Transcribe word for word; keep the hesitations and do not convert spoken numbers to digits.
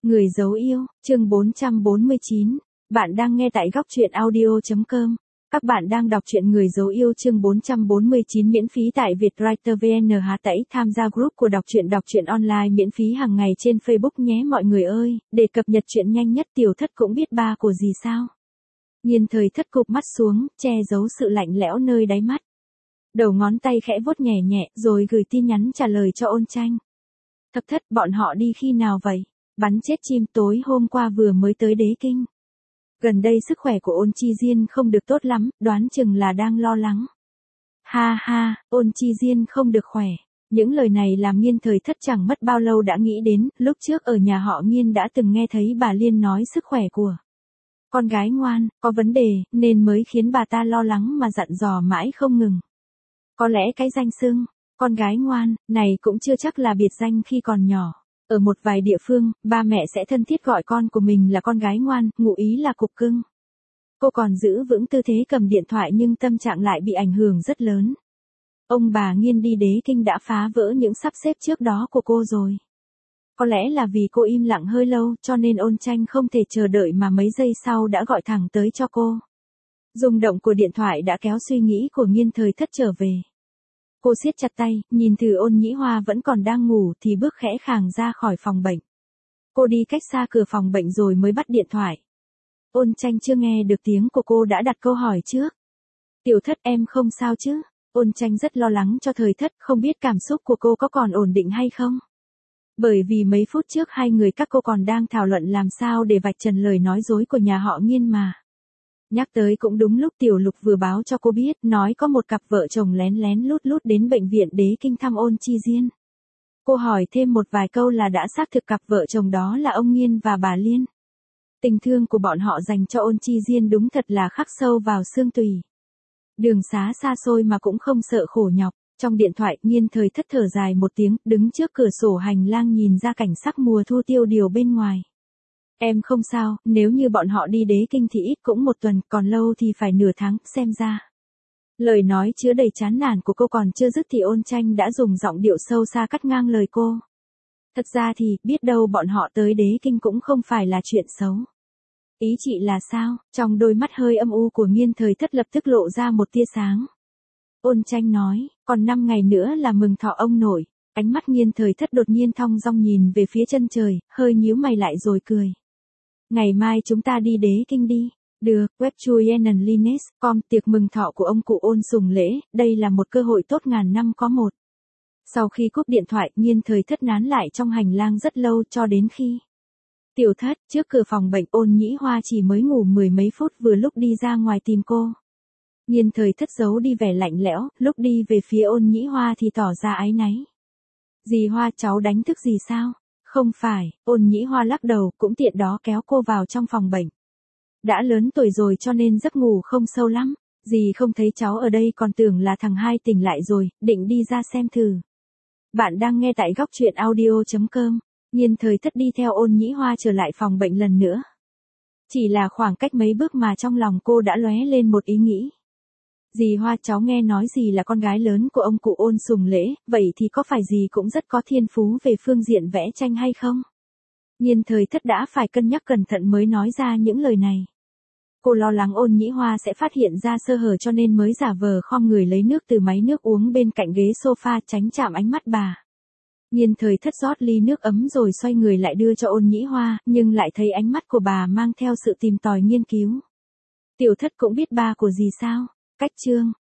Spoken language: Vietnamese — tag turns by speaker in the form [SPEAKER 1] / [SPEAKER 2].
[SPEAKER 1] Người dấu yêu, chương bốn trăm bốn mươi chín. Bạn đang nghe tại góc truyện audio chấm com. Các bạn đang đọc truyện Người dấu yêu chương bốn trăm bốn mươi chín miễn phí tại Vietwriter vê en. Hà Tĩnh tham gia group của đọc truyện đọc truyện online miễn phí hàng ngày trên Facebook nhé mọi người ơi, để cập nhật truyện nhanh nhất. Tiểu Thất cũng biết ba của gì sao? Nhiên Thời Thất cụp mắt xuống, che giấu sự lạnh lẽo nơi đáy mắt. Đầu ngón tay khẽ vuốt nhẹ nhẹ, rồi gửi tin nhắn trả lời cho Ôn Tranh. Thất Thất, bọn họ đi khi nào vậy? Bắn chết chim, tối hôm qua vừa mới tới Đế Kinh. Gần đây sức khỏe của Ôn Chi Diên không được tốt lắm, đoán chừng là đang lo lắng. Ha ha, Ôn Chi Diên không được khỏe. Những lời này làm Nhiên Thời Thất chẳng mất bao lâu đã nghĩ đến, lúc trước ở nhà họ Nhiên đã từng nghe thấy bà Liên nói sức khỏe của con gái ngoan có vấn đề, nên mới khiến bà ta lo lắng mà dặn dò mãi không ngừng. Có lẽ cái danh xưng con gái ngoan này cũng chưa chắc là biệt danh khi còn nhỏ. Ở một vài địa phương, ba mẹ sẽ thân thiết gọi con của mình là con gái ngoan, ngụ ý là cục cưng. Cô còn giữ vững tư thế cầm điện thoại nhưng tâm trạng lại bị ảnh hưởng rất lớn. Ông bà Nhiên đi Đế Kinh đã phá vỡ những sắp xếp trước đó của cô rồi. Có lẽ là vì cô im lặng hơi lâu cho nên Ôn Tranh không thể chờ đợi mà mấy giây sau đã gọi thẳng tới cho cô. Rung động của điện thoại đã kéo suy nghĩ của Nhiên Thời Thất trở về. Cô siết chặt tay, nhìn thử Ôn Nhĩ Hoa vẫn còn đang ngủ thì bước khẽ khàng ra khỏi phòng bệnh. Cô đi cách xa cửa phòng bệnh rồi mới bắt điện thoại. Ôn Tranh chưa nghe được tiếng của cô đã đặt câu hỏi trước. Tiểu Thất, em không sao chứ? Ôn Tranh rất lo lắng cho Thời Thất, không biết cảm xúc của cô có còn ổn định hay không. Bởi vì mấy phút trước hai người các cô còn đang thảo luận làm sao để vạch trần lời nói dối của nhà họ Nhiên mà. Nhắc tới cũng đúng lúc Tiểu Lục vừa báo cho cô biết, nói có một cặp vợ chồng lén lén lút lút đến bệnh viện Đế Kinh thăm Ôn Chi Diên. Cô hỏi thêm một vài câu là đã xác thực cặp vợ chồng đó là ông Nhiên và bà Liên. Tình thương của bọn họ dành cho Ôn Chi Diên đúng thật là khắc sâu vào xương tủy. Đường xá xa xôi mà cũng không sợ khổ nhọc. Trong điện thoại, Nhiên Thời Thất thở dài một tiếng, đứng trước cửa sổ hành lang nhìn ra cảnh sắc mùa thu tiêu điều bên ngoài. Em không sao, nếu như bọn họ đi Đế Kinh thì ít cũng một tuần, còn lâu thì phải nửa tháng, xem ra. Lời nói chứa đầy chán nản của cô còn chưa dứt thì Ôn Tranh đã dùng giọng điệu sâu xa cắt ngang lời cô. Thật ra thì, biết đâu bọn họ tới Đế Kinh cũng không phải là chuyện xấu. Ý chị là sao? Trong đôi mắt hơi âm u của Nhiên Thời Thất lập tức lộ ra một tia sáng. Ôn Tranh nói, còn năm ngày nữa là mừng thọ ông nội. Ánh mắt Nhiên Thời Thất đột nhiên thong dong nhìn về phía chân trời, hơi nhíu mày lại rồi cười. Ngày mai chúng ta đi Đế Kinh đi. Được, web chuyen lines chấm com, tiệc mừng thọ của ông cụ Ôn Sùng Lễ, đây là một cơ hội tốt ngàn năm có một. Sau khi cúp điện thoại, Nhiên Thời Thất nán lại trong hành lang rất lâu cho đến khi. Tiểu Thất, trước cửa phòng bệnh Ôn Nhĩ Hoa chỉ mới ngủ mười mấy phút vừa lúc đi ra ngoài tìm cô. Nhiên Thời Thất giấu đi vẻ lạnh lẽo, lúc đi về phía Ôn Nhĩ Hoa thì tỏ ra áy náy. Dì Hoa, cháu đánh thức gì sao? Không phải, Ôn Nhĩ Hoa lắc đầu, cũng tiện đó kéo cô vào trong phòng bệnh. Đã lớn tuổi rồi cho nên giấc ngủ không sâu lắm, dì không thấy cháu ở đây còn tưởng là thằng hai tỉnh lại rồi, định đi ra xem thử. Bạn đang nghe tại góc truyện audio chấm com. Nhiên Thời Thất đi theo Ôn Nhĩ Hoa trở lại phòng bệnh lần nữa. Chỉ là khoảng cách mấy bước mà trong lòng cô đã lóe lên một ý nghĩ. Dì Hoa, cháu nghe nói dì là con gái lớn của ông cụ Ôn Sùng Lễ, vậy thì có phải dì cũng rất có thiên phú về phương diện vẽ tranh hay không? Nhiên Thời Thất đã phải cân nhắc cẩn thận mới nói ra những lời này. Cô lo lắng Ôn Nhĩ Hoa sẽ phát hiện ra sơ hở cho nên mới giả vờ khom người lấy nước từ máy nước uống bên cạnh ghế sofa tránh chạm ánh mắt bà. Nhiên Thời Thất rót ly nước ấm rồi xoay người lại đưa cho Ôn Nhĩ Hoa, nhưng lại thấy ánh mắt của bà mang theo sự tìm tòi nghiên cứu. Tiểu Thất cũng biết ba của dì sao? Cách chương,